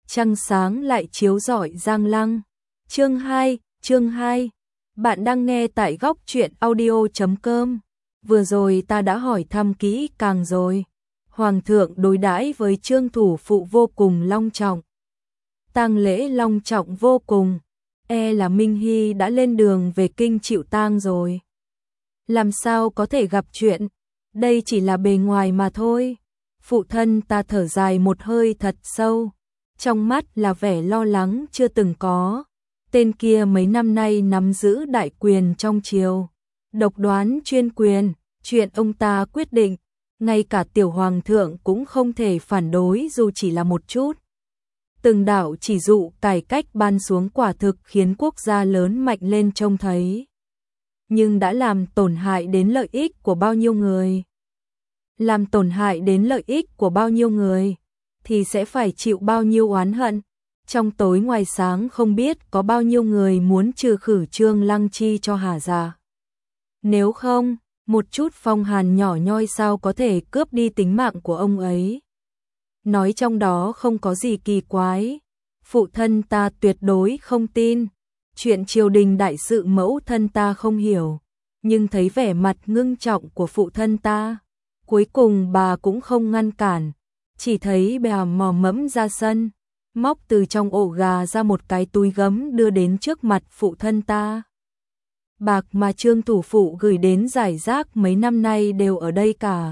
trăng sáng lại chiếu rọi Giang Lăng. Chương 2, bạn đang nghe tại góc truyện audio.com. Vừa rồi ta đã hỏi thăm kỹ càng rồi. Hoàng thượng đối đãi với Trương thủ phụ vô cùng long trọng. Tang lễ long trọng vô cùng, là Minh Hy đã lên đường về kinh chịu tang rồi. Làm sao có thể gặp chuyện, đây chỉ là bề ngoài mà thôi. Phụ thân ta thở dài một hơi thật sâu, trong mắt là vẻ lo lắng chưa từng có. Tên kia mấy năm nay nắm giữ đại quyền trong triều, độc đoán chuyên quyền, chuyện ông ta quyết định, ngay cả tiểu hoàng thượng cũng không thể phản đối dù chỉ là một chút. Từng đạo chỉ dụ cải cách ban xuống quả thực khiến quốc gia lớn mạnh lên trông thấy. Nhưng đã làm tổn hại đến lợi ích của bao nhiêu người? Làm tổn hại đến lợi ích của bao nhiêu người, thì sẽ phải chịu bao nhiêu oán hận. Trong tối ngoài sáng không biết có bao nhiêu người muốn trừ khử Trương Lăng Chi cho hả dạ. Nếu không, một chút phong hàn nhỏ nhoi sao có thể cướp đi tính mạng của ông ấy. Nói trong đó không có gì kỳ quái. Phụ thân ta tuyệt đối không tin. Chuyện triều đình đại sự mẫu thân ta không hiểu. Nhưng thấy vẻ mặt ngưng trọng của phụ thân ta, cuối cùng bà cũng không ngăn cản. Chỉ thấy bà mò mẫm ra sân, móc từ trong ổ gà ra một cái túi gấm đưa đến trước mặt phụ thân ta. Bạc mà Trương thủ phụ gửi đến giải rác mấy năm nay đều ở đây cả.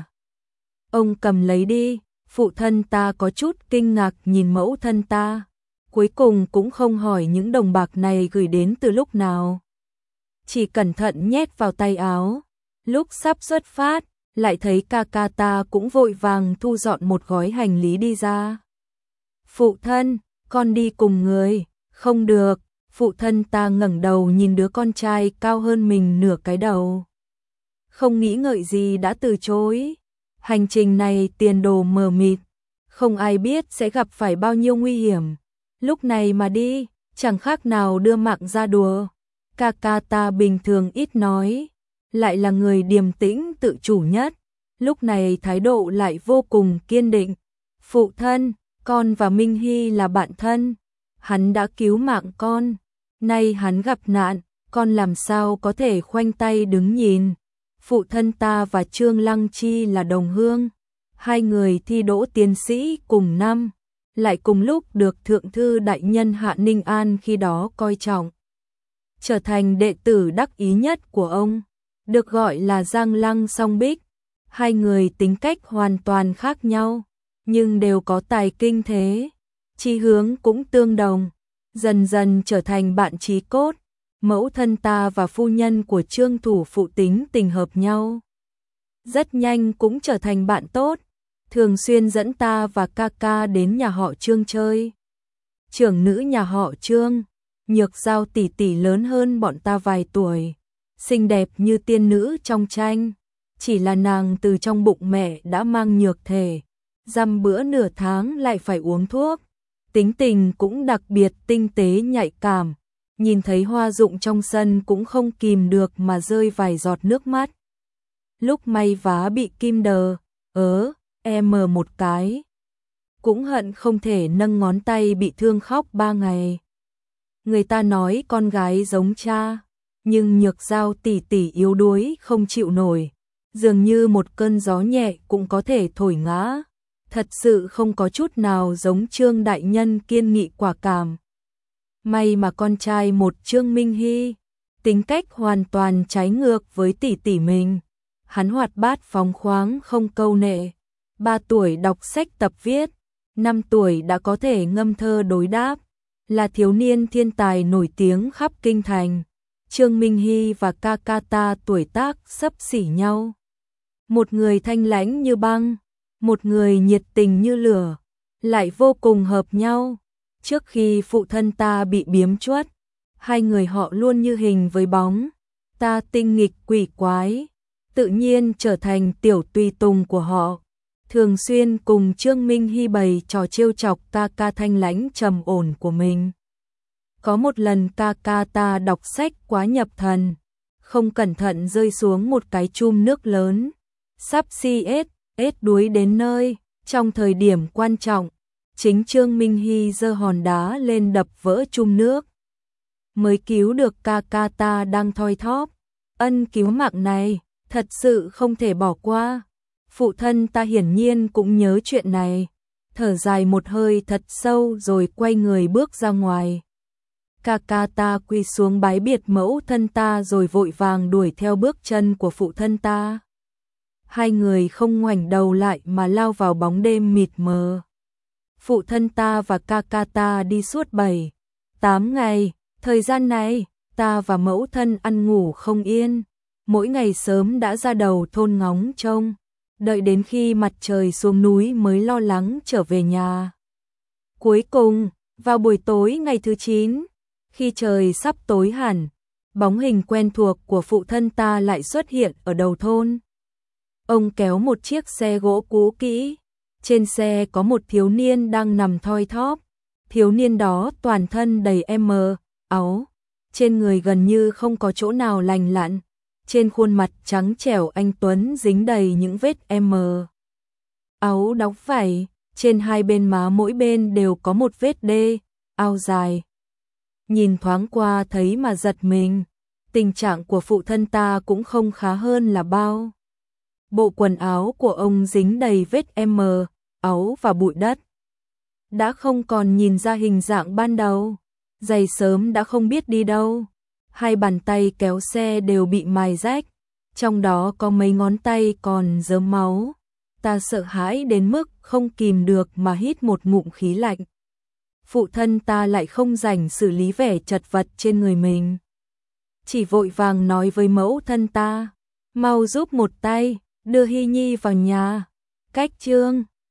Ông cầm lấy đi. Phụ thân ta có chút kinh ngạc nhìn mẫu thân ta, cuối cùng cũng không hỏi những đồng bạc này gửi đến từ lúc nào. Chỉ cẩn thận nhét vào tay áo. Lúc sắp xuất phát, lại thấy ca ca ta cũng vội vàng thu dọn một gói hành lý đi ra. Phụ thân, con đi cùng người. Không được. Phụ thân ta ngẩng đầu nhìn đứa con trai cao hơn mình nửa cái đầu. Không nghĩ ngợi gì đã từ chối. Hành trình này tiền đồ mờ mịt, không ai biết sẽ gặp phải bao nhiêu nguy hiểm. Lúc này mà đi, chẳng khác nào đưa mạng ra đùa. Ca ca ta bình thường ít nói, lại là người điềm tĩnh tự chủ nhất. Lúc này thái độ lại vô cùng kiên định. Phụ thân, con và Minh Hy là bạn thân. Hắn đã cứu mạng con. Nay hắn gặp nạn, con làm sao có thể khoanh tay đứng nhìn. Phụ thân ta và Trương Lăng Chi là đồng hương. Hai người thi đỗ tiến sĩ cùng năm, lại cùng lúc được thượng thư đại nhân Hạ Ninh An khi đó coi trọng, trở thành đệ tử đắc ý nhất của ông, được gọi là Giang Lăng Song Bích. Hai người tính cách hoàn toàn khác nhau, nhưng đều có tài kinh thế, chí hướng cũng tương đồng, dần dần trở thành bạn chí cốt. Mẫu thân ta và phu nhân của Trương thủ phụ tính tình hợp nhau, rất nhanh cũng trở thành bạn tốt, thường xuyên dẫn ta và ca ca đến nhà họ Trương chơi. Trưởng nữ nhà họ Trương, Nhược Giao tỷ tỷ lớn hơn bọn ta vài tuổi, xinh đẹp như tiên nữ trong tranh, chỉ là nàng từ trong bụng mẹ đã mang nhược thể, dăm bữa nửa tháng lại phải uống thuốc, tính tình cũng đặc biệt tinh tế nhạy cảm. Nhìn thấy hoa rụng trong sân cũng không kìm được mà rơi vài giọt nước mắt. Lúc may vá bị kim đờ, một cái. Cũng hận không thể nâng ngón tay bị thương khóc 3 ngày. Người ta nói con gái giống cha, nhưng Nhược Giao tỷ tỷ yếu đuối không chịu nổi. Dường như một cơn gió nhẹ cũng có thể thổi ngã. Thật sự không có chút nào giống Trương đại nhân kiên nghị quả cảm. May mà con trai một Trương Minh Hy, tính cách hoàn toàn trái ngược với tỷ tỷ mình. Hắn hoạt bát phóng khoáng không câu nệ. 3 tuổi đọc sách tập viết, 5 tuổi đã có thể ngâm thơ đối đáp, là thiếu niên thiên tài nổi tiếng khắp kinh thành. Trương Minh Hy và ca ca ta tuổi tác xấp xỉ nhau. Một người thanh lãnh như băng, một người nhiệt tình như lửa, lại vô cùng hợp nhau. Trước khi phụ thân ta bị biếm chuất, hai người họ luôn như hình với bóng. Ta tinh nghịch quỷ quái, tự nhiên trở thành tiểu tùy tùng của họ. Thường xuyên cùng Trương Minh Hy bày trò trêu chọc ca ca thanh lãnh trầm ổn của mình. Có một lần ca ca ta đọc sách quá nhập thần, không cẩn thận rơi xuống một cái chum nước lớn, sắp si ết đuối đến nơi, trong thời điểm quan trọng. chính Trương Minh Hy giơ hòn đá lên đập vỡ chum nước. Mới cứu được ca ca ta đang thoi thóp. Ân cứu mạng này, thật sự không thể bỏ qua. Phụ thân ta hiển nhiên cũng nhớ chuyện này. Thở dài một hơi thật sâu rồi quay người bước ra ngoài. Ca ca ta quỳ xuống bái biệt mẫu thân ta rồi vội vàng đuổi theo bước chân của phụ thân ta. Hai người không ngoảnh đầu lại mà lao vào bóng đêm mịt mờ. Phụ thân ta và ca ca ta đi suốt 7-8 ngày, thời gian này, ta và mẫu thân ăn ngủ không yên. Mỗi ngày sớm đã ra đầu thôn ngóng trông, đợi đến khi mặt trời xuống núi mới lo lắng trở về nhà. Cuối cùng, vào buổi tối ngày thứ 9, khi trời sắp tối hẳn, bóng hình quen thuộc của phụ thân ta lại xuất hiện ở đầu thôn. Ông kéo một chiếc xe gỗ cũ kỹ, trên xe có một thiếu niên đang nằm thoi thóp. Thiếu niên đó toàn thân đầy áo, trên người gần như không có chỗ nào lành lặn, trên khuôn mặt trắng trẻo anh tuấn dính đầy những vết áo đóng vảy, trên hai bên má mỗi bên đều có một vết áo dài. Nhìn thoáng qua thấy mà giật mình, tình trạng của phụ thân ta cũng không khá hơn là bao. Bộ quần áo của ông dính đầy vết áo và bụi đất. Đã không còn nhìn ra hình dạng ban đầu, giày sớm đã không biết đi đâu. Hai bàn tay kéo xe đều bị mài rách, trong đó có mấy ngón tay còn rớm máu. Ta sợ hãi đến mức không kìm được mà hít một ngụm khí lạnh. Phụ thân ta lại không rảnh xử lý vẻ chật vật trên người mình. Chỉ vội vàng nói với mẫu thân ta, mau giúp một tay, đưa Hy Nhi vào nhà. Cách Trương